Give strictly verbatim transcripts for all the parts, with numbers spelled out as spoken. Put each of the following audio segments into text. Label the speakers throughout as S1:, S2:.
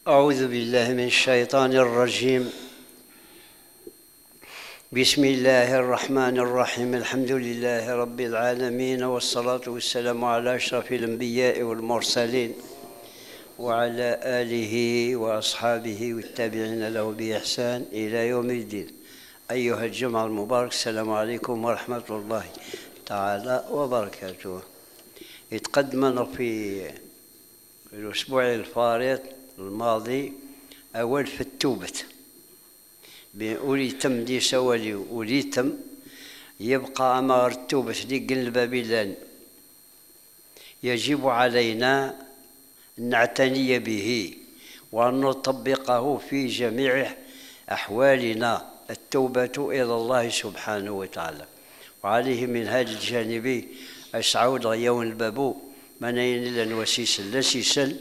S1: أعوذ بالله من الشيطان الرجيم. بسم الله الرحمن الرحيم. الحمد لله رب العالمين، والصلاة والسلام على أشرف الأنبياء والمرسلين وعلى آله وأصحابه والتابعين له بإحسان إلى يوم الدين. أيها الجمع المبارك، السلام عليكم ورحمة الله تعالى وبركاته. يتقدمنا في الأسبوع الفارط الماضي أول في التوبة أوليتم دي سوالي أوليتم يبقى أمر التوبة دي قلب بابلان يجب علينا أن نعتني به وأن نطبقه في جميع أحوالنا، التوبة إلى الله سبحانه وتعالى. وعليه من هذا الجانب أسعود يوم البابو منين لن وسيسل لسيسل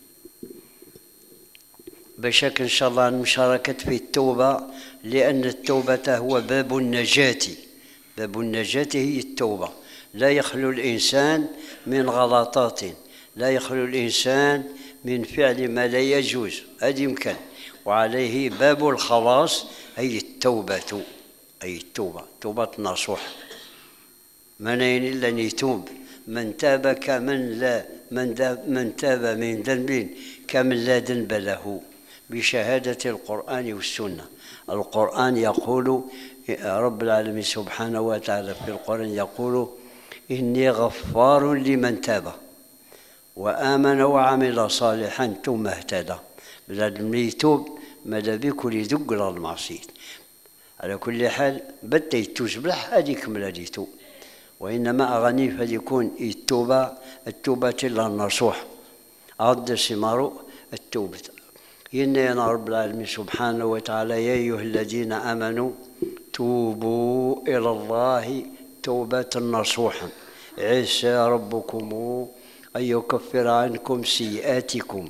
S1: بشك إن شاء الله المشاركة في التوبة، لأن التوبة هو باب النجاة. باب النجاة هي التوبة. لا يخلو الإنسان من غلطات، لا يخلو الإنسان من فعل ما لا يجوز، هذا يمكن. وعليه باب الخلاص هي التوبة، أي التوبة، توبة نصوح. منين لن يتوب من تاب كمن لا من, من تاب من ذنب كمن لا ذنب له، بشهادة القرآن والسنة. القرآن يقول، رب العالمين سبحانه وتعالى في القرآن يقول: إني غفار لمن تاب وآمن وعمل صالحا ثم اهتدى. بلاد يتوب ماذا بكل يذق المعصية. على كل حال بدا يتوجبلح هذيك ملاديتو، وإنما أغني فليكون التوبة التوبة النصوح عد سمار التوبة. إننا رب العالمين سبحانه وتعالى: يا أيها الذين آمنوا توبوا إلى الله توبة نصوحا عسى ربكم أن يكفر عنكم سيئاتكم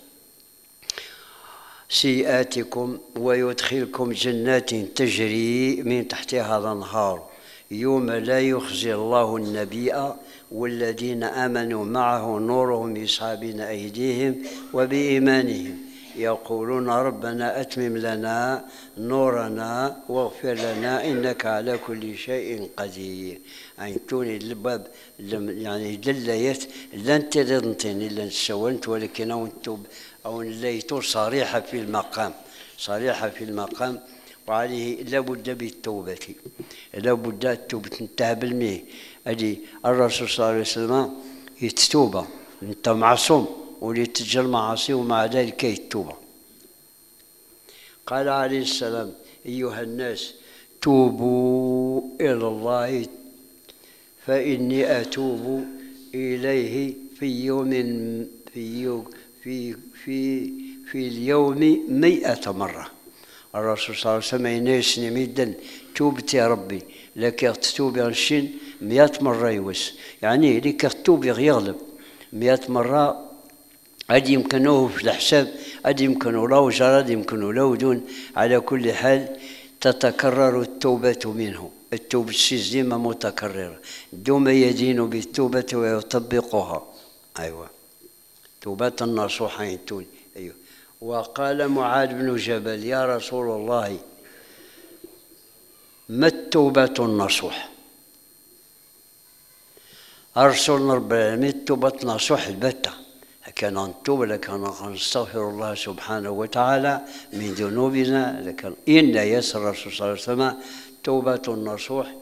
S1: سيئاتكم ويدخلكم جنات تجري من تحتها الأنهار يوم لا يخزي الله النبي والذين آمنوا معه نورهم يسعى بين أيديهم وبإيمانهم يقولون ربنا أتمم لنا نورنا واغفر لنا إنك على كل شيء قدير. يعني توني الباب يعني دليت لن تدنتين إلا نسوانت، ولكن أو نتوب أو نليتو صريحة في المقام، صريحة في المقام. وعليه لابد بالتوبة، لابد التوبة انتهى بالميه. أدي الرسول صلى الله عليه وسلم يتوب، أنت معصوم ولي تجر معاصي ومع ذلك يتوب. قال عليه السلام: أيها الناس توبوا إلى الله فإني أتوب إليه في يوم في يوم في في في اليوم مئة مرة. الرسول صلى الله عليه وسلم يناسني ميدا توبت يا ربي لك تتوب غنشين مئة مرة يوس، يعني لك تتوب يغلب مئة مرة. هذا يمكنه في الحساب، هذا يمكنه لو جرى، هذا يمكنه لو دون. على كل حال تتكرر التوبة منه، التوبة ديما متكررة. دوما يدين بالتوبة ويطبقها. أيوة، توبة النصوحين. أيوة. وقال معاذ بن جبل: يا رسول الله ما التوبة النصوح؟ أرسلنا رب العالمين التوبة النصوح البتة، كان نتوب لكن نستغفر الله سبحانه وتعالى من ذنوبنا، لكن إن يسر الرسول صلى الله عليه وسلم توبة النصوح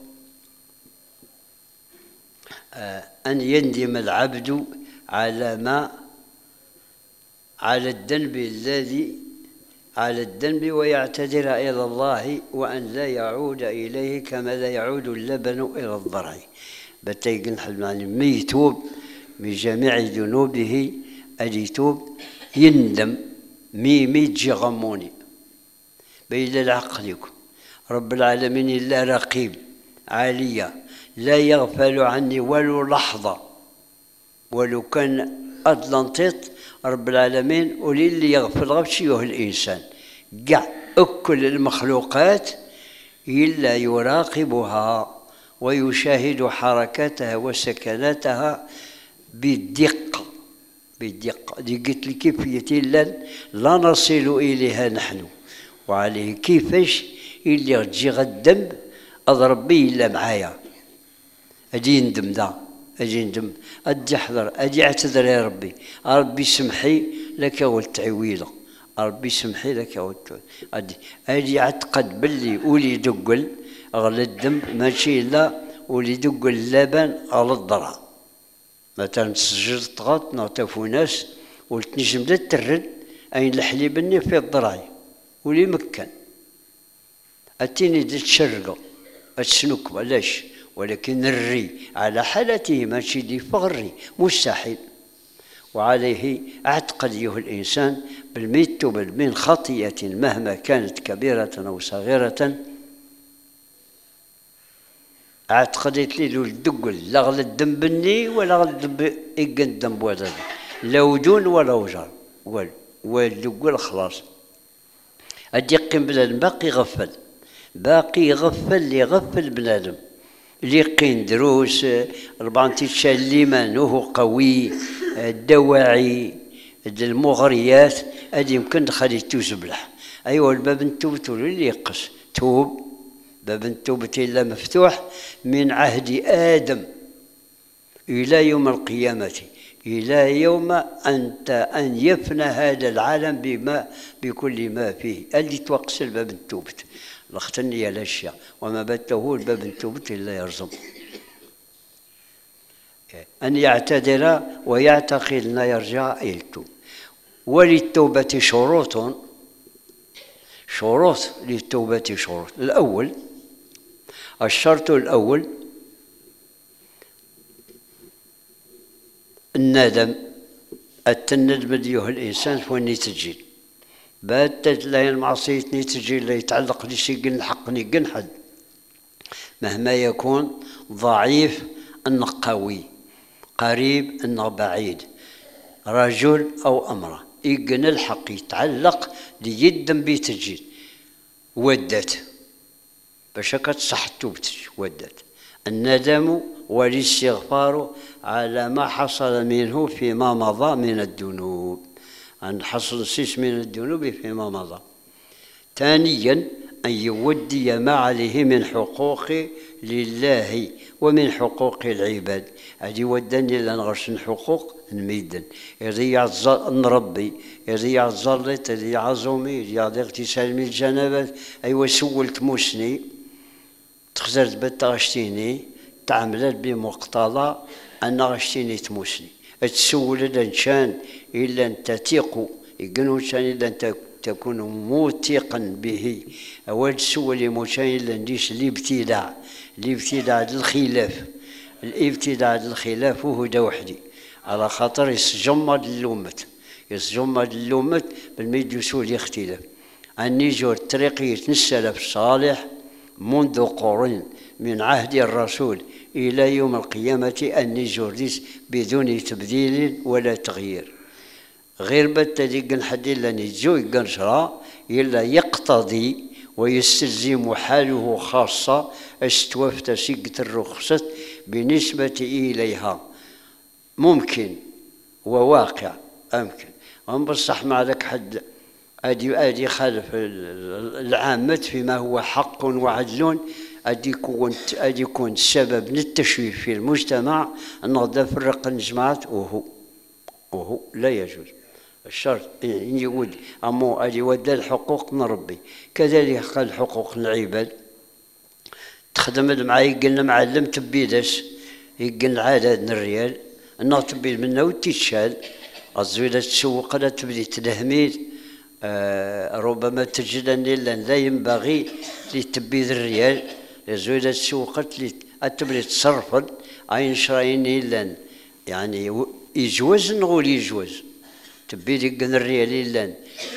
S1: أن يندم العبد على ما على الذنب الذي على الذنب ويعتذر إلى الله، وأن لا يعود إليه كما لا يعود اللبن إلى الضرع. بتيجن يعني ما يتوب من جميع ذنوبه، أدي يتوب يندم مي مي تجي غموني بين العقل يكون. رب العالمين إلا رقيب عالية لا يغفل عني ولو لحظة، ولو كان أطلنطيط رب العالمين ولي اللي يغفل غبشيه الإنسان قع أكل المخلوقات إلا يراقبها ويشاهد حركاتها وسكناتها بدقة بدقة قلت لي كيفية لا لا نصل إليها نحن، وعليه كيفاش اللي تجي غدم أضرب به إلا معايا، أجي ندم ذا أجي ندم أجي أحضر أجي أعتذر يا ربي، ربي سمحي لك والتعويضة، ربي سمحي لك والتعويضة، أجي أجي أعتقد باللي ولي دقل أغلى الدم ماشي إلا ولي دقل اللبن على الضرع، مثلا تسجل طغط نعطيو ناس ولتنجم لا ترد أين الحليب اللي في الضرعي ولي مكان أتيني دي تشرقة أتسنوك علاش، ولكن الري على حالته ماشي دي فغري مستحيل. وعليه اعتقد أيها الإنسان بالميت من خطيئة مهما كانت كبيرة أو صغيرة، اعتقدت لي لو الدقل لا غل الدم بني ولا غل الدم الدم بوذا لا ودون ولا وجر والو والدقل خلاص. أديقين بنادم باقي غفل باقي يغفل اللي يغفل بنادم اللي يقين دروس ربعا تيتشال الليمان وهو قوي الدواعي المغريات هذه يمكن تخلي تزبلح. أيوة الباب نتوب اللي يقص توب باب التوبة إلا مفتوح من عهد آدم إلى يوم القيامة، إلى يوم أنت أن يفنى هذا العالم بما بكل ما فيه اللي توقس الباب التوبة لختني الأشياء وما بته الباب التوبة إلا يرزم أن يعتذر ويعتقد أن يرجع إلى التوبة. وللتوبة شروط شروط للتوبة شروط. الأول الشرط الأول الندم، التندم أيها الإنسان فوني تجي باتت لا المعصية تجي لا يتعلق لشي قن حقني قن حد مهما يكون ضعيف أنه قوي قريب أنه بعيد رجل أو أمرأة يقن الحق يتعلق ليدم بيتجي ودت باش كتصح توبتك ودت. الندم والاستغفار على ما حصل منه فيما مضى من الذنوب، أن حصل سيس من الذنوب فيما مضى. ثانيا أن يودي ما عليه من حقوق لله ومن حقوق العباد، هذه ودني لنغرس حقوق نميدن يضيع نربي يضيع الزلط يضيع عزومي يضيع اغتسال من الجنابات. أيوا سولت موسني تخزرت بتغشتيني تعملت بمقتضى أن غشتيني تموسني تسول الإنسان إلا أن تثيق يقنو الإنسان إلا أن تكون موثقا به. أول تسول موسان إلا نديس الابتداع الابتداع الخلاف الابتداع الخلاف وهو دا وحدي على خاطر يسجمد اللومت يسجمد اللومت بالميد يسول اختلاف. أني جور طريقية السلف الصالح منذ قرون من عهد الرسول إلى يوم القيامة أني جورديس بدون تبديل ولا تغيير غير بتدق حد إلا نجوي قنشرة إلا يقتضي ويستلزم حاله خاصة استوفت سيقة الرخصة بالنسبة إليها ممكن وواقع أمكن أم بصح ما عليك حد أدي أدي خالف العامة فيما هو حق وعدل أدي يكون أدي يكون سبب للتشويه في المجتمع أن فرق الجماعات وهو وهو لا يجوز. الشرط يود أمو أدي ودى الحقوق من ربي كذلك قال حقوق العباد تخدم معايا قلنا معلم تبيدس يقل عدد الريال أنه تبيد منه وتتشال الزويلة تسوق لا تبدي تلهميد آه ربما تجد أن لا ينبغي لتبيد الريال الزويلة تسوقت لتبدي تصرفا عين شرايين إلا يعني يجوز نقول يجوز تبيد يقل الريال إلا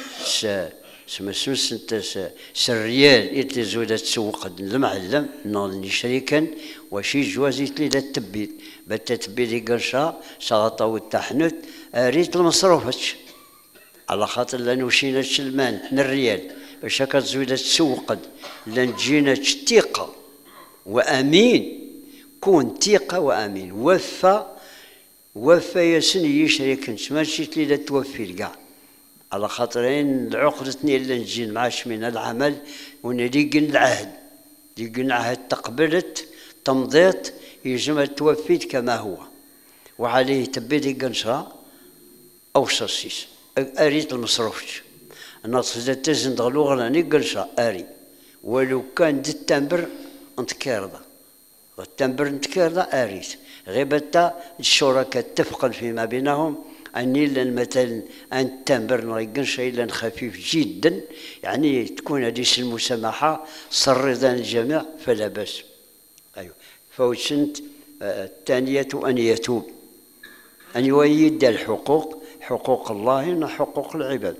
S1: سما سمس انت سريال إتلي زويلة تسوق المعلم نظني شريكا وشي جوازي تلي لا تبيد بتا تبيد يقرشا سغطا والتحنت ريت المصروفتش على خاطر لا نوشينا تشلمان الريال باش هكا زويلة تسوقد لا نجينا ثقة وأمين كون ثقة وأمين وفى وفى يسن يشري كنت ماشي تلي توفي الكاع على خاطرين العقدتني اللي نجي معاش من العمل ونريق العهد ريق العهد تقبلت تمضيت يجمع توفيت كما هو وعليه تبيدي قنشرة أو ساسيس أريد المصروفش أنا تصدت تزن دغلو غلاني قنشرة أري ولو كان دي التنبر انتكارضة التنبر انتكارضة أريد غيبتا الشركاء اتفقا فيما بينهم أني لن مثلا أن التنبر نغيقنش إلا خفيف جدا يعني تكون هذه المسامحة صردا الجميع فلا بأس. أيوه فوسنت الثانية أن يتوب أن يؤيد الحقوق حقوق الله وحقوق العباد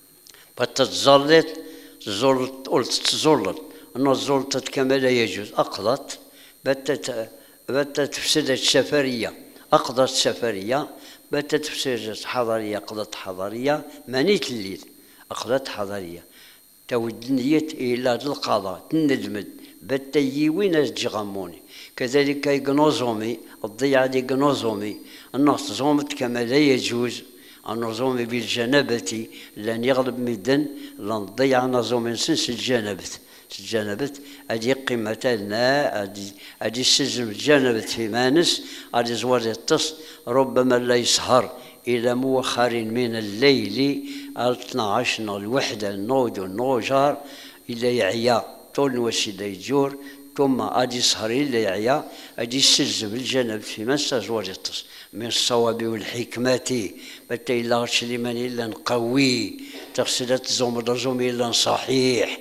S1: فتتزلط زلط قلت تزلط أن زلطت كما لا يجوز أقضت بتت بتت فسدت السفرية أقضت سفرية بتت فسدت حضرية قضت حضرية مانيت الليل أقضت حضرية تودنيت إلى القضاء تندمد بتي وين تجغموني كذلك يقنوزومي الضيعة دي قنوزومي النص زومت كما لا يجوز النظومي بالجنابة لن يغلب مدن لن ضيع نظوم سنس الجنابة الجنابة أدي قيمة لنا أدي أدي السجن الجنابة في مانس أدي زوار التص ربما لا يسهر إلى مؤخر من الليل اثنا عشر الوحدة النود والنوجار إلى يعيا طول وسيلة يجور ثم أدي سهر إلى يعيا أدي السجن الجنابة في مانس زوار التص من الصواب والحكمة بتا إلا غرش لمن إلا نقوي تغسلت زوم زوم إلا صحيح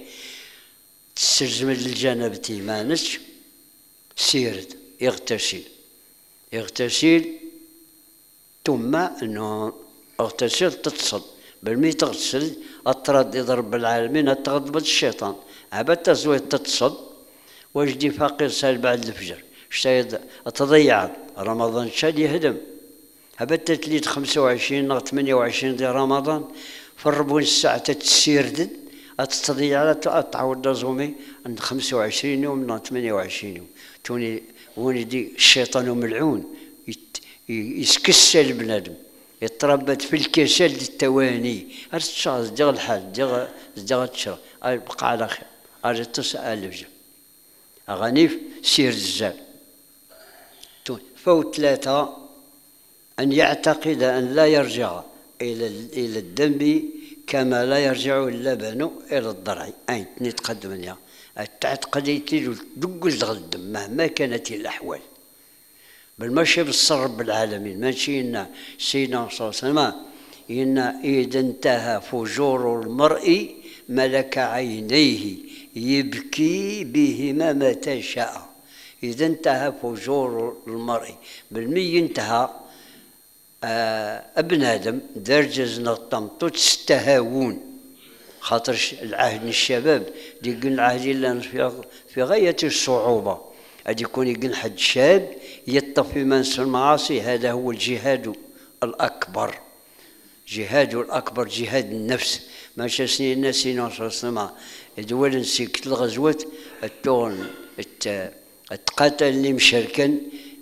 S1: تسجم للجنابة مانش سيرد يغتسل يغتسل ثم أنه اغتسل تتصل بالمي تغتسل أطرد يضرب العالمين أتغضب الشيطان عبت تزوي تتصل وجدي فقير سال بعد الفجر شتايد تضيع رمضان شاد يهدم هبت تليت خمسة وعشرين نغ ثمانية وعشرين ديال رمضان في الربون الساعة تسيردد أتستضيع على تعود زومي عند خمسة وعشرين يوم نغ ثمانية وعشرين يوم توني وني دي الشيطان ملعون يسكسل بنادم يتربت في الكسل التواني هاد الشهر ديال الحال ديال ديال الشهر بقى على خير هذا تسأل الفجر أغانيف سير الزال فوت ثلاثة أن يعتقد أن لا يرجع إلى إلى الذنب كما لا يرجع اللبن إلى الضرع أين نتقدم تعتقد دق الدم مهما كانت الأحوال بل ماشي بالصر رب العالمين ماشي إن سيدنا صلى الله عليه وسلم إن إذا انتهى فجور المرء ملك عينيه يبكي بهما متى شاء إذا انتهى فجور المرء بالمي انتهى آه ابن آدم درجز نطمطوت استهاون خاطر العهد الشباب دي قلنا العهد اللي في غاية الصعوبة أدي يكون يقول حد شاب يطفي منس المعاصي هذا هو الجهاد الأكبر جهاد الأكبر جهاد النفس ما شاسني الناس صلى الله عليه وسلم دول نسيك الغزوات التون التقاتل اللي مشاركا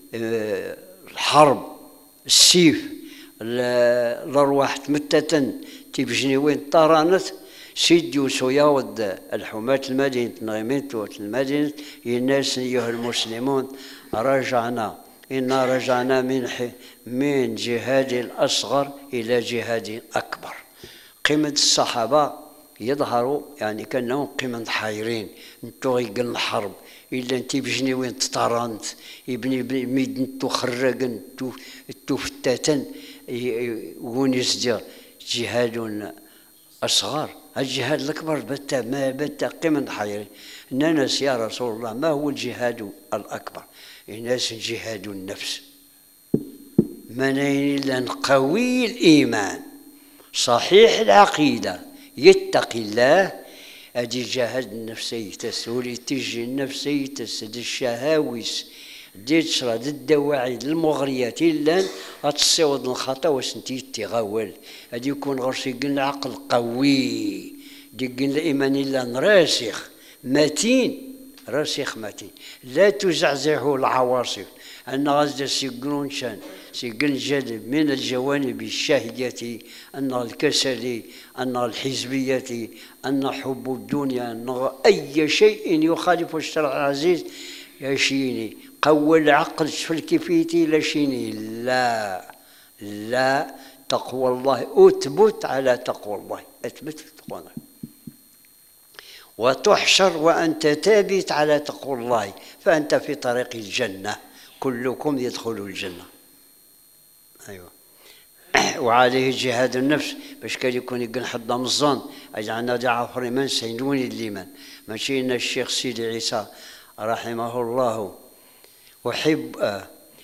S1: الحرب السيف الأرواح تمتتا تيبجني وين طارنت سيدي وسياود الحماة المدينة نغيميت المدينة الناس أيها المسلمون رجعنا إنا رجعنا من من جهاد الأصغر إلى جهاد أكبر قيمة الصحابة يظهروا يعني كأنهم قيمة حايرين انتو غيقل الحرب إلا انت بجني وين تطارنت يبني ميد انتو خرقن انتو انتو فتاتن وين يصدر جهاد أصغر الجهاد الأكبر بتا ما بتا قيمة حايرين ناس يا رسول الله ما هو الجهاد الأكبر الناس جهاد النفس منين إلا قوي الإيمان صحيح العقيدة يتقي الله أدي جهاد النفسي تسولي تجي النفسي تسد الشهاويس دي تشرد الدواعي المغريات إلا أتصيود الخطأ وسنتي تغول أدي يكون غرسي قلنا عقل قوي دي قلنا الإيمان إلا راسخ متين راسخ متين لا تزعزعه العواصف أن غزة سيقولون شان سيقن جانب من الجوانب الشاهية، أن الكسل، أن الحزبية، أن حب الدنيا، أن أي شيء يخالف الشرع العزيز يشيني قوى العقل في الكفيتي لشيني. لا لا، تقوى الله أثبت على تقوى الله، أثبت تقوى الله، وتحشر وأنت ثابت على تقوى الله، فأنت في طريق الجنة، كلكم يدخل الجنة. أيوة. وعليه جهاد النفس باش كان يكون يقن حد مزان أجعلنا جعفر من سيدوني الليمان ماشي إن الشيخ سيدي عيسى رحمه الله أحب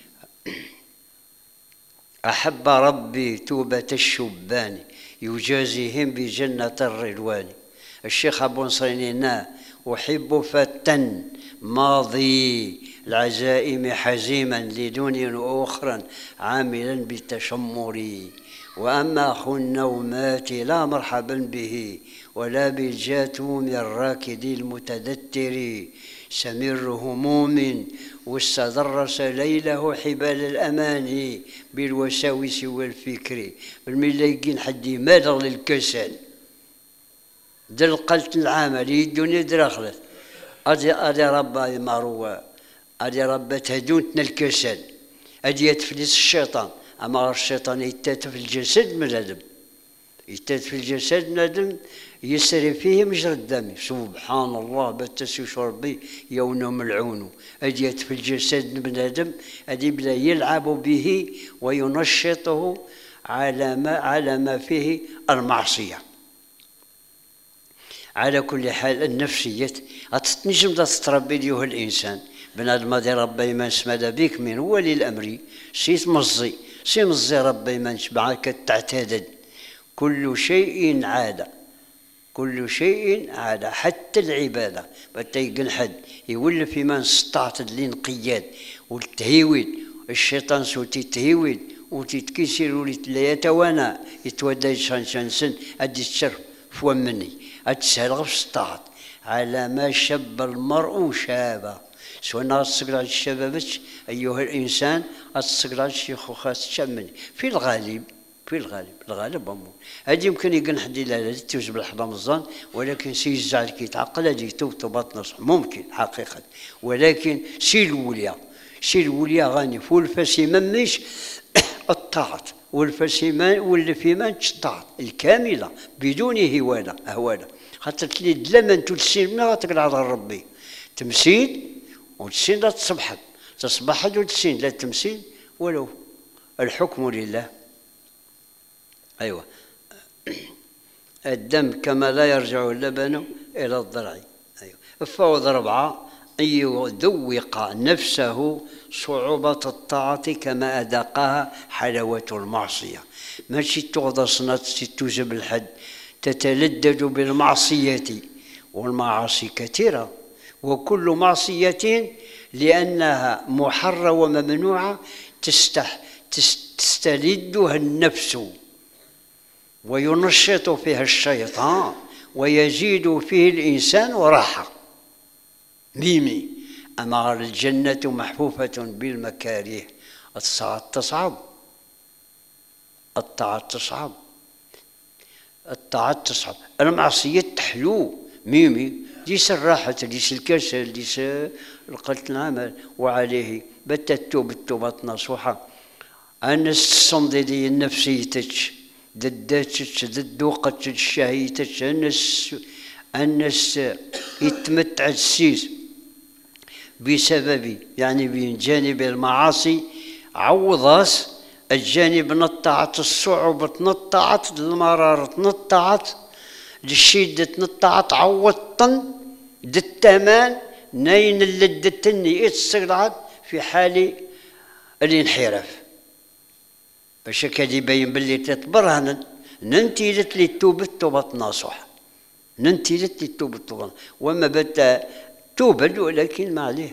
S1: أحب ربي توبة الشبان يجازيهم بجنة الرضوان. الشيخ أبو نصرين أحب فتى ماضي العزائم حزيما لدنيا أخرى عاملا بالتشمر. وأما أخو النومات لا مرحبا به ولا بالجاثوم الراكد المتدتر سمير هموم واستدرس ليله حبال الأماني بالوساوس والفكر. بالملايين حد ماذا للكسل دل قلت العمل الدنيا درخلت أدي أدي ربا مروى أدي ربا تهدونتنا الكسل أدي يتفلس الشيطان. أما الشيطان يتات في الجسد من الأدم يتات في الجسد من الأدم يسري فيه مجرى الدم. سبحان الله بتسوش ربي يوم ملعون أدي في الجسد من الأدم أدي بلا يلعب به وينشطه على ما على ما فيه المعصية. على كل حال النفسية أتنجم تتربي ليه الإنسان بنادم هذا ربي ما سمد بك من ولي الأمر سي تمزي سي مزي ربي ما نشبعك تعتدد كل شيء عاد كل شيء عاد حتى العبادة بتيقن حد يولف في من استطاعت الانقياد والتهيويد الشيطان سوتي التهيويد وتتكسر ولت لا يتوانى يتودى شان شان سن أدي الشرف فومني أتسهل غف استطاعت على ما شب المرء شابا. سواء أتصقل على الشبابش أيها الإنسان أتصقل على الشيخ وخاص شمني في الغالب في الغالب الغالب أمور هذه يمكن يقن حد لا توجب بالحضام الظن ولكن سيزعل كي يتعقل هذه توت بطن نصح ممكن حقيقة. ولكن سي الوليا سي الوليا غاني فول فسيمان مش الطاعت والفسيمان واللي في من الطاعت الكاملة بدون هوانة هوانة خاطر تليد لما تلسين ما غتقل على ربي تمسين وتسين لا تصبحك تصبحك وتسين لا تمسين ولو الحكم لله. أيوة. الدم كما لا يرجع اللبن إلى الضرع. أيوة. فوض ربعة أن يذوق نفسه صعوبة الطاعة كما أذاقها حلاوة المعصية. ماشي تغضى صنات توجب الحد تتلذذ بالمعصية والمعاصي كثيرة وكل معصية لأنها محرة وممنوعة تستح تستلذها النفس وينشط فيها الشيطان ويزيد فيه الإنسان راحة ميمي. أما الجنة محفوفة بالمكاره الطاعة تصعب الطاعة تصعب الطاعة تصعب المعصية تحلو ميمي ليس الراحة ليس الكسل ليس القلت العمل. وعليه بتتوب التوبة نصوحة أنس الصمديدية النفسيتش ضداتش ضد وقت الشهيتش أنس أنس يتمتع السيس بسبب يعني بين جانب المعاصي عوضاس الجانب نطعت الصعوبة نطعت المرارة نطعت للشدة نطعت عوضتن دالتمان نين اللدتني اتسرعت في حال الانحراف باش كاد يبين باللي تتبرهن ننتيجت لي توبة توبة ناصح ننتيجت لي توبة توبة وما بدا توبة ولكن ما عليه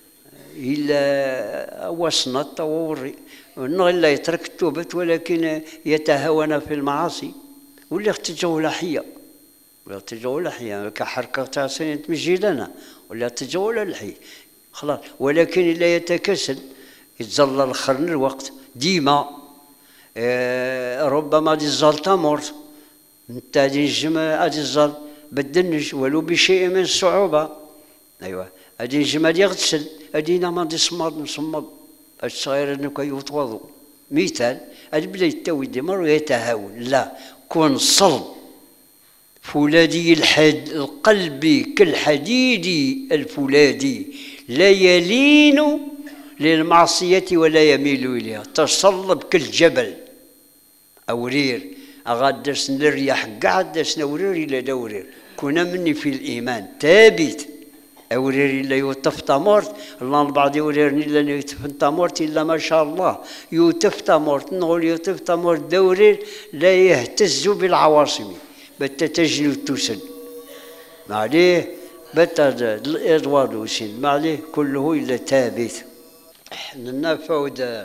S1: إلا وصنت ووري إلا يترك التوبة ولكن يتهاون في المعاصي ولا اختجوا لحية ولا اختجوا لحية كحركة تاع سنة تمجي لنا ولا اختجوا لحية خلاص. ولكن إلا يتكسل يتظلل خرن الوقت ديما. آه ربما دي الزال تمر انت غادي نجم غادي الزال بدلنج ولو بشيء من الصعوبة. ايوا غادي نجم غادي يغتسل غادي ينام غادي يصمد نصمد الصغير انك يتوضو. مثال غادي بدا يتاوي ديما ويتهاون، لا كون صلب فولاذي الحد القلب كالحديد الفولاذي لا يلين للمعصية ولا يميل إليها، تصلب كالجبل. أورير أغاد درسنا الرياح قاعد درسنا ورير إلا دورير كنا مني في الإيمان ثابت. أورير إلا يوتف تمورت الله البعض يوريرني إلا يوتف تمورت إلا ما شاء الله يوتف تمورت نقول يوتف تمورت دورير لا يهتز بالعواصم بتا تجلو تسد ما عليه بتا الإضوار وسين ما عليه كله إلا ثابت. لنا فوضى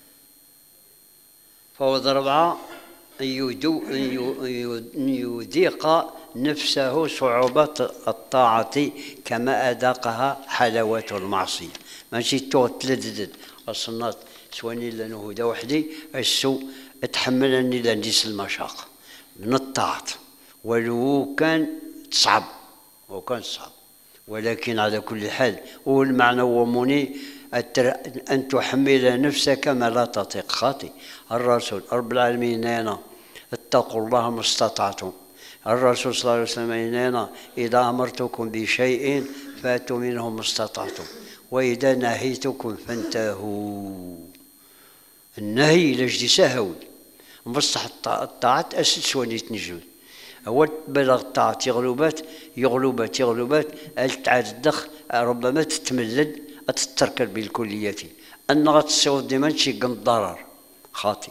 S1: فوضى ربعة أن يذيق نفسه صعوبة الطاعة كما أذاقها حلاوة المعصية. ماشي تقعد تلدد الصنات سواني لأنه هدى وحدي السوء اتحملني لنديس المشاق من الطاعة ولو كان صعب وكان صعب، ولكن على كل حال هو المعنى ومني أن تحمل نفسك ما لا تطيق. خاطي الرسول رب العالمين هنا اتقوا الله ما استطعتم. الرسول صلى الله عليه وسلم هنا إذا أمرتكم بشيء فاتوا منه ما استطعتم وإذا نهيتكم فانتهوا. النهي لجدي سهول مصلح الطاعة أسد سواني تنجم أول بلغ الطاعة يغلبات يغلبات يغلبات تعاد الدخ ربما تتملد أتتركل بالكلية أن غتصوت ديما شي الضرر. خاطي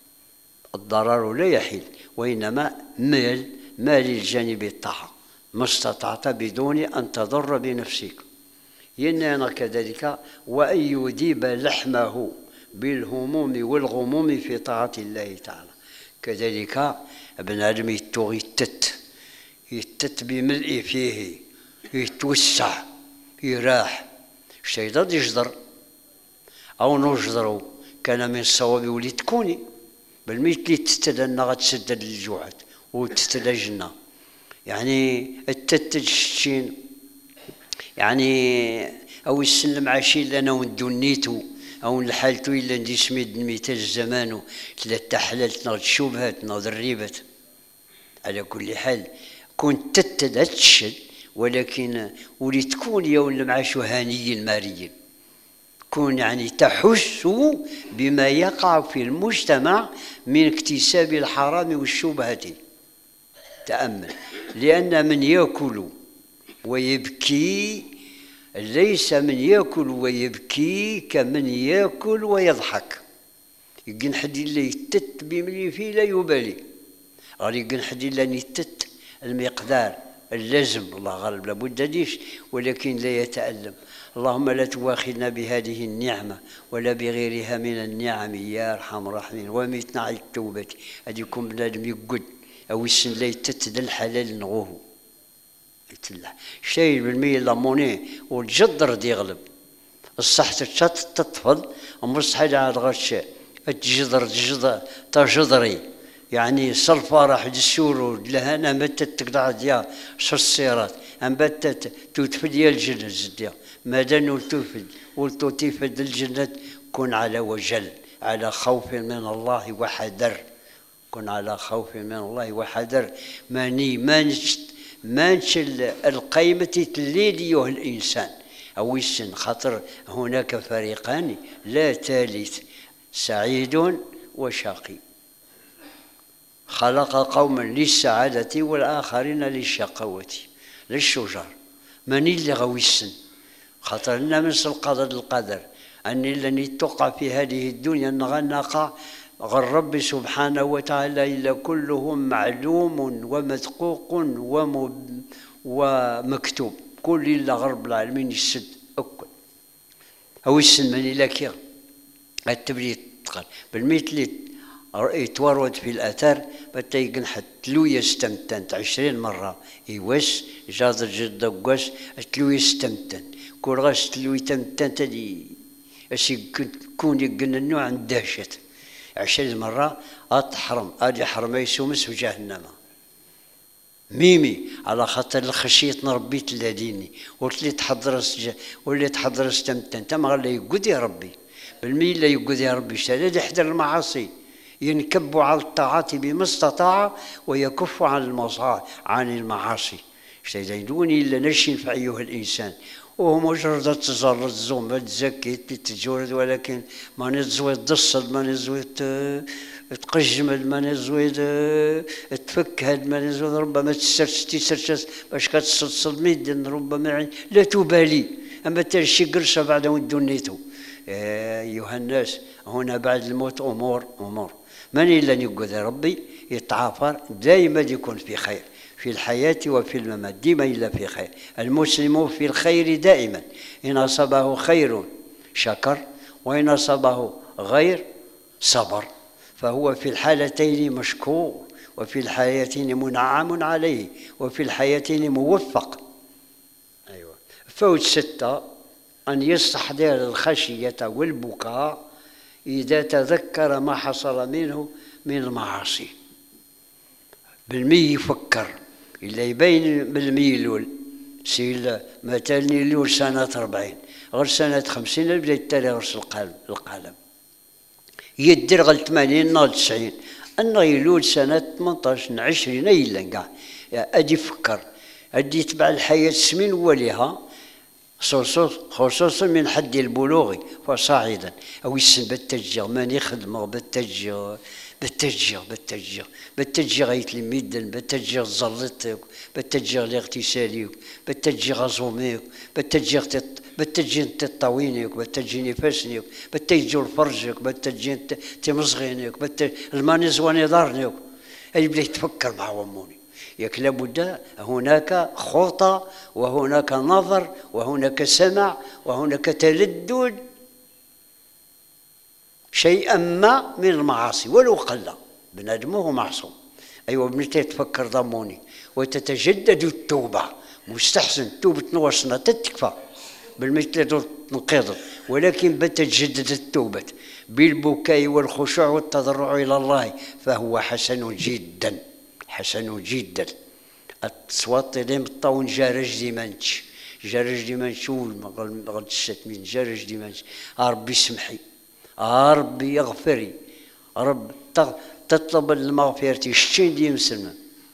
S1: الضرر لا يحل وإنما مال مال الجانب الطاعة ما استطعت بدون أن تضر بنفسك. ينانا كذلك وأن يذيب لحمه بالهموم والغموم في طاعة الله تعالى. كذلك ابن آدم يتوغ يتت يتت بملء فيه يتوسع يراح الشيطان يجدر أو نجدرو كان من الصواب ولي تكوني بالميت اللي تستدى أنها غتسدد الجوعات وتستدى الجنة. يعني التتجشين يعني أو السلم عشيل لنا وندونيتو أو الحالتو إلا ندي سميد المثال الزمان ثلاثة حلالت نغد شبهات نغد الريبات. على كل حال كنت تتد هتشد ولكن ولي تكون يوم مع شهاني الماريين كون يعني تحس بما يقع في المجتمع من اكتساب الحرام والشبهات. تأمل لأن من يأكل ويبكي ليس من يأكل ويبكي كمن يأكل ويضحك. يقن حد اللي يتت بملي فيه لا يبالي غير يقن حد اللي يتت المقدار اللازم الله غالب لابد ديش ولكن لا يتألم. اللهم لا تواخذنا بهذه النعمة ولا بغيرها من النعم يا أرحم الراحمين. وميتنا على التوبة هذيكم بنادم يقد أو السن لا يتت الحلال نغوه يتلح شيء بالمية لاموني والجدر دي يغلب الصح تشات تطفل ومصحي على غش الجدر جدر تجدري يعني صلفة راح السور لهنا متت تقطع ديا شو السيارات أم بتت توتفد ديال الجنة زديا مادام ولتوفد ولتوتفد الجنة كن على وجل على خوف من الله وحذر. كن على خوف من الله وحذر ماني مانش مانش القيمة تليديه الإنسان أو السن خاطر هناك فريقان لا ثالث سعيد وشقي. خلق قوما للسعادة والآخرين للشقوة للشجر من اللي غوي السن خاطر لنا من القدر القدر أني لن توقع في هذه الدنيا نغنقع غير ربي سبحانه وتعالى إلا كلهم معلوم ومدقوق ومكتوب كل إلا غرب العالمين السد أكل أو السن من إلا كيغ التبريد تقال بالمثل يتورد في الأثر بتا يقنحت تلو يستمتن عشرين مرة يوس جادر جدا قوس تلو يستمتن كل غاش تلو يتمتن تدي اش كون يقننو عند دهشت عشرين مرة أتحرم أدي حرمي يسومس في جهنم ميمي على خاطر الخشية ربيت الذيني واللي تحضر واللي تحضر استمتن انت ما غير يقود يا ربي بالمي لا يقود يا ربي شال يحضر المعاصي ينكب على الطاعات بما استطاع ويكف عن المصاعب عن المعاصي شيدوني الا نشف ايها الانسان وهو مجرد تزرد الزوم تزكي تتجورد ولكن ما نزوي تصل ما نزوي تقجمل ما نزوي تفكهد ما نزوي ربما تسرش تسرش باش كتصل ميدن ربما لا تبالي اما ترشي قرشه بعد ودنيته ايها الناس هنا بعد الموت امور امور من الا يقول ربي يتعافر دائما يكون في خير في الحياة وفي الممات ديما إلا في خير المسلم في الخير دائما إن أصابه خير شكر وإن أصابه غير صبر فهو في الحالتين مشكور وفي الحالتين منعم عليه وفي الحياتين موفق. أيوة. فوت ستة أن يستحضر الخشية والبكاء إذا تذكر ما حصل منه من المعاصي بالمي يفكر إلا يبين بالميلول سيلا مثلا يلول سنة أربعين غير سنة خمسين بدا يتالي غرس القلم القلم يدير غير ثمانين ناض تسعين أنه يلول سنة ثمنطاش عشرين إلا كاع أدي يفكر أدي يتبع الحياة سمين وليها خصوصا من حد البلوغ فصاعدا أو يسن بالتجر من يخدمه بالتجر بالتجر بالتجر بالتجر يتلميدن بالتجر زلطك بالتجر الاغتساليك بالتجر زوميك بالتجر بالتجر تطاوينك بالتجر نفسنك بالتجر فرجك بالتجر تمزغينك بالتجر المانزواني دارنك أي بلي تفكر مع وموني ياك لابد هناك خطة وهناك نظر وهناك سمع وهناك تلذذ شيئا ما من المعاصي ولو قل بنادم هو معصوم. ايوه بنتي تفكر ضموني وتتجدد التوبه مستحسن توبه نوصنا تتكفى بالمثل تنقض ولكن بتتجدد التوبه بالبكاء والخشوع والتضرع الى الله فهو حسن جدا حسن جدا. التصوات لي مطون جارج ديمانتش جارج ديمانتش ما غلطش من جارج ديمانتش ربي سمحي ربي يغفري رب تطلب المغفرة شتين دي مسلمة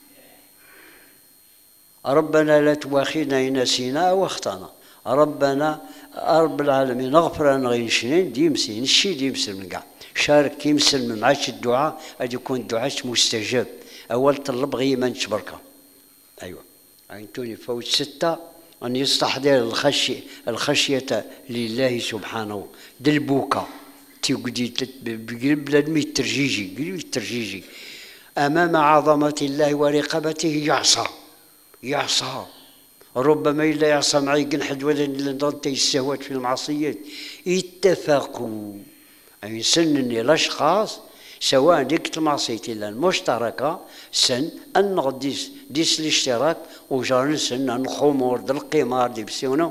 S1: ربنا لا تواخذنا إن نسينا أو أخطأنا ربنا رب العالمين اغفر لنا غير شنين دي مسلمين الشي دي مسلم كاع شارك كي مسلم معاش الدعاء غادي يكون الدعاء مستجاب أول طلب غير ما نتبركه. أيوة عينتوني فوت ستة أن يستحضر الخشية الخشية لله سبحانه دلبوكا تيقدي بقلب مي الترجيجي قلب الترجيجي أمام عظمة الله ورقبته يعصى يعصى ربما إلا يعصى معي قنحد ولا لنضنتي السهوات في المعصيات اتفقوا أي سنن الأشخاص سواء ديك المعصية إلا المشتركة سن أن نغديس ديس الاشتراك وجارن سن الخمور ديال القمار دي بسيونو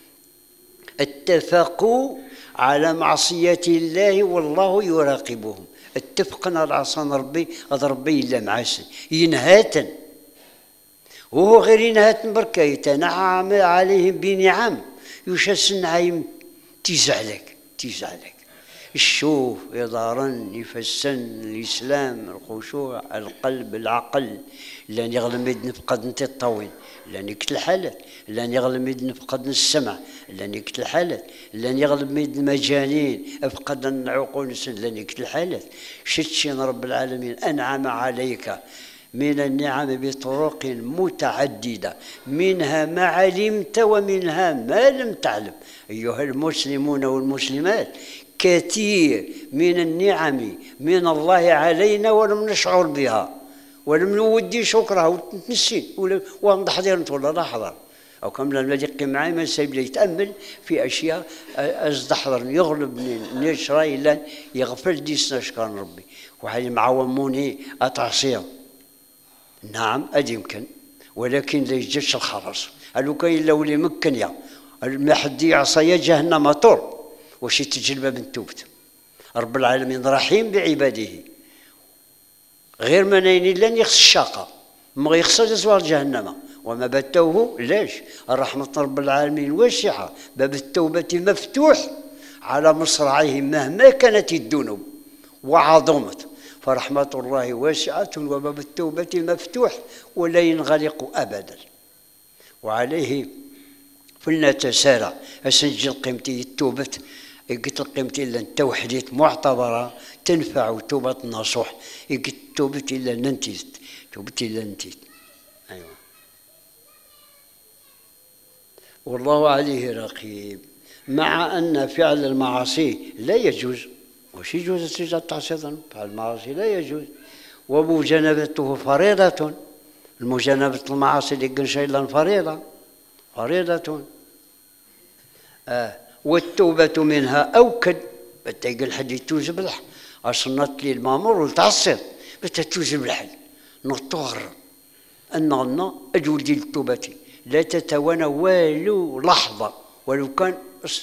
S1: اتفقوا على معصية الله والله يراقبهم اتفقنا على عصان ربي هذا ربي إلا معاسن ينهاتا وهو غير ينهاتا بركا يتنعم عليهم بنعم يشاس النعيم تيزعلك تيزعلك الشوف إضارا يفسن الإسلام الخشوع القلب العقل لان يغلم يد نفقد انت الطوين لان يكت الحالة لان يغلم يد نفقد السمع لان يكت الحالة لان يغلم يد المجانين افقد العقول لان يكت الحالة شتشين رب العالمين أنعم عليك من النعم بطرق متعددة منها ما علمت ومنها ما لم تعلم أيها المسلمون والمسلمات كثير من النعم من الله علينا ولم نشعر بها ولم نودي شكرها ونتنسي ونحضر ولا نحضر او كم لما يقي معي ما سايب لي يتامل في اشياء ازدحضر يغلب نشرى الا يغفل ديسنا شكرا ربي وحالي معاوموني اتعصيه نعم ادي يمكن ولكن لا يجيش الخلاص قالوا كاين لو اللي مكن يا ما حد يعصي جهنم طور واش تجلبه من توبته. رب العالمين رحيم بعباده، غير ما ناين لن يخص الشاقه، ما يخص زوار جهنم وما بتوه. لاش؟ الرحمة رب العالمين واسعة، باب التوبة مفتوح على مصراعيه مهما كانت الذنوب وعظمت، فرحمة الله واسعة وباب التوبة مفتوح ولا ينغلق أبدا. وعليه فلنتسارع أسجل قيمتي التوبة. قلت قيمتي إلا أنت وحديت معتبرة تنفع توبة النصوح. قلت توبتي إلا ننتيت، توبتي إلا ننتيت. أيوة. والله عليه رقيب. مع أن فعل المعاصي لا يجوز. وش يجوز تعصي ذنب؟ فعل المعاصي لا يجوز، ومجانبته فريضة. المجانبة المعاصي اللي قل شيء لن فريضة فريضة. آه. والتوبة منها أوكد. بتلقى الحد يتوجب الحد أصنت لي المامور وتعصر بتتوجب الحد نطغر أن أن أجول ديال التوبة لا تتوانى والو لحظة، ولو كان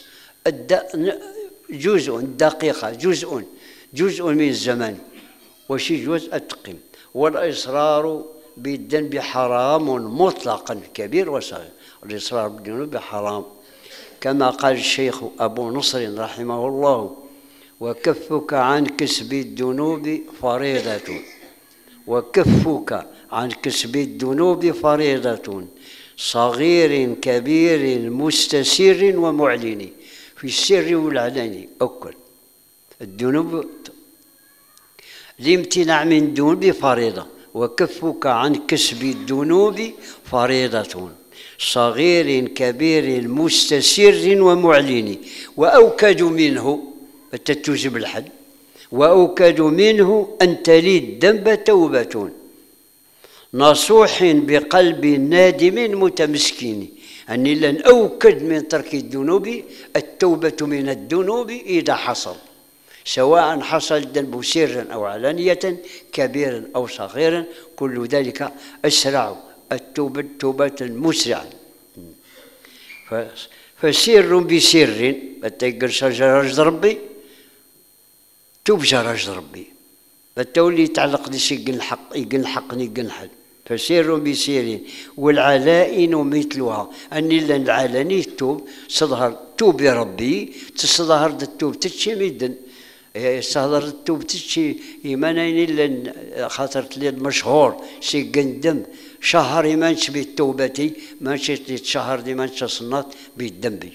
S1: جزء دقيقة، جزء جزء من الزمان. وش يجوز التقييم. والإصرار بالذنب حرام مطلقا كبير وصغير. الإصرار بالذنوب حرام، كما قال الشيخ أبو نصر رحمه الله: وكفك عن كسب الذنوب فريضة، وكفك عن كسب الذنوب فريضة، صغير كبير مستسر ومعلن. في السر والعلن أكل الذنوب. الامتناع من الذنوب فريضة، وكفك عن كسب الذنوب فريضة، صغير كبير مستسر ومعلن. وأوكد منه التتوجب الحد، وأوكد منه أن تلي الذنب توبة، نصوح بقلب نادم متمسكين. أني لن أوكد من ترك الذنوب التوبة من الذنوب إذا حصل، سواء حصل الذنب سرا أو علانية، كبيرا أو صغيرا، كل ذلك أسرع التوبة توبة مسرعة. فسر بسر بتقل شجر ربي توب جرج ربي بتولي يتعلق لشي يقن الحق يقن الحق يقن حد. فسير بسير والعلائن مثلها. أني لن العلاني توب صدهر توب يا ربي تصدهر التوب تتشي ميدن صدهر التوب تتشي إيمانين لن خاطرت لي المشهور شي قندم شهر يمانش بالتوبة مانش شهر دي مانش صنات بالذنب.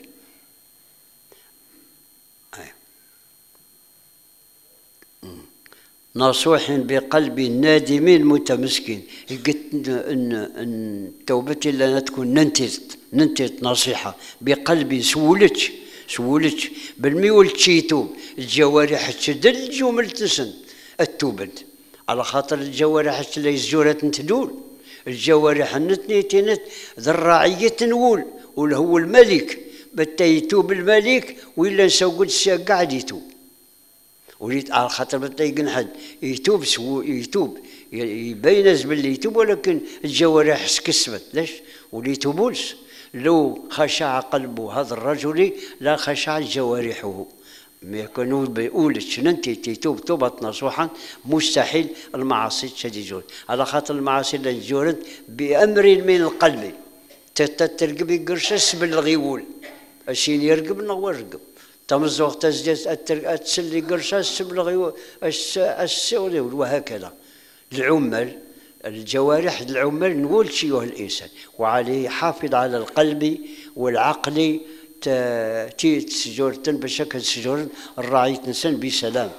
S1: نصوح بقلب نادم متمسكين. قلت ان التوبه لنا تكون ننتت ننتت نصيحه بقلب سولتش سولتش بالميول تشيتوب الجوارح تشدلج وملتسن التوبه على خاطر الجوارح اللي زجوره تدول الجوارح النتنيتنت ذراعيه تنول وهو الملك بتا يتوب الملك ولا نسوق الساق قاعد يتوب. وليت على خاطر بدا يقنحد يتوب سو يتوب يبين باللي يتوب، ولكن الجوارح سكسبت. ليش؟ وليتوبولش لو خشع قلب هذا الرجل لا خشع جوارحه. ما يكونوا بيقولش انت تيتوب توبه نصوحا مستحيل المعاصي تشديجون على خاطر المعاصي اللي جورت بامر من القلب تترقب يقرشس بالغيول الشين يرقب نور رقب تمزوغ تزداد أتسلي قرشاس سبلغي السوري وهكذا. العمل الجوارح العمل نقول شيء الإنسان وعليه يحافظ على القلب والعقل تي سجورة بشكل سجورة الراعي إنسان بسلام.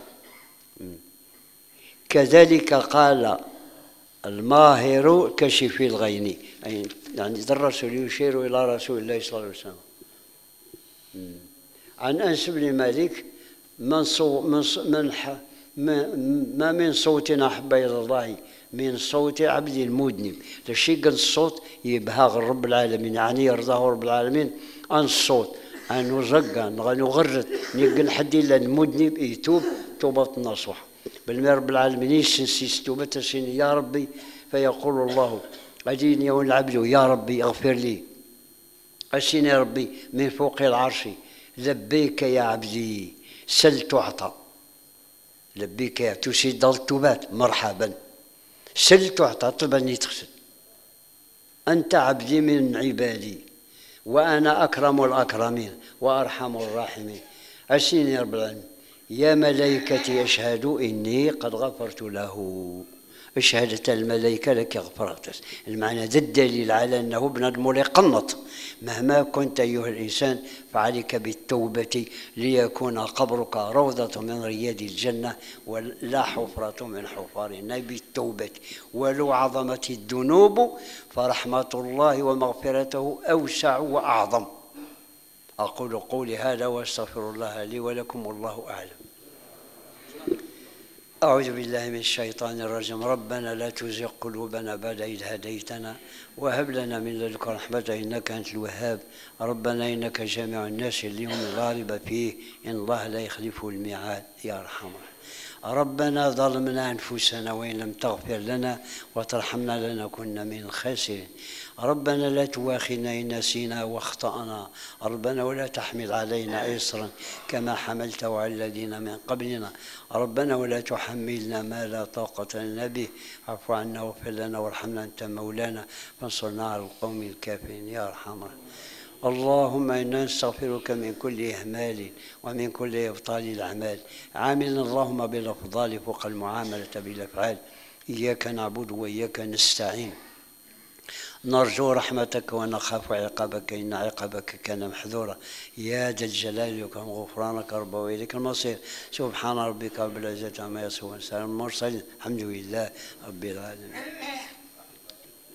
S1: كذلك قال الماهر كشف الغين، يعني ذا الرسول يشير إلى رسول الله صلى الله عليه وسلم. عن أنس بن مالك: من صو من صو من ح ما من صوت أحب إلى الله من صوت عبد المذنب. لشي قال الصوت يبهاغ رب العالمين، يعني يرضاه رب العالمين عن الصوت عن وزقا نغرد نيقن حد إلا المذنب يتوب توبة نصوح. بل رب العالمين يسنسيس توبة سين يا ربي، فيقول الله أجيني يا العبد يا ربي اغفر لي. أسين يا ربي من فوق العرش لبيك يا عبدي سل تعطى. لبيك يا توسي دال التوبات مرحبا، سل تعطى، طلب أني تغسل. أنت عبدي من عبادي وأنا أكرم الأكرمين وأرحم الراحمين. أسيني يا رب العالمين. يا ملائكتي أشهدوا إني قد غفرت له. شهادة الملائكة لك غفرت. المعنى ذا الدليل على أنه بنادم يقنط. مهما كنت أيها الإنسان فعليك بالتوبة ليكون قبرك روضة من رياض الجنة ولا حفرة من حفار النار. بالتوبة ولو عظمت الذنوب فرحمة الله ومغفرته أوسع وأعظم. أقول قولي هذا وأستغفر الله لي ولكم والله أعلم. أعوذ بالله من الشيطان الرجيم. ربنا لا تزغ قلوبنا بعد إذ هديتنا وهب لنا من لدنك رحمة إنك أنت الوهاب. ربنا إنك جامع الناس ليوم لا ريب فيه إن الله لا يخلف الميعاد يا أرحم الراحمين. ربنا ظلمنا أنفسنا وإن لم تغفر لنا وترحمنا لنكن من الخاسرين. ربنا لا تواخذنا إن نسينا واخطأنا. ربنا ولا تحمل علينا إصرا كما حملته على الذين من قبلنا. ربنا ولا تحملنا ما لا طاقة لنا به. اعف عنا واغفر لنا وارحمنا أنت مولانا فانصرنا على القوم الكافرين يا أرحم الراحمين. اللهم إنا نستغفرك من كل إهمال ومن كل إبطال الأعمال. عاملنا اللهم بالأفضال فوق المعاملة بالأفعال. إياك نعبد وإياك نستعين. نرجو رحمتك ونخاف عقابك إن عقابك كان محذورا. يا ذا الجلال والإكرام غفرانك رب وإليك المصير. سبحان ربك رب العزة عما يصفون، سلام المرسلين، الحمد لله رب العالمين.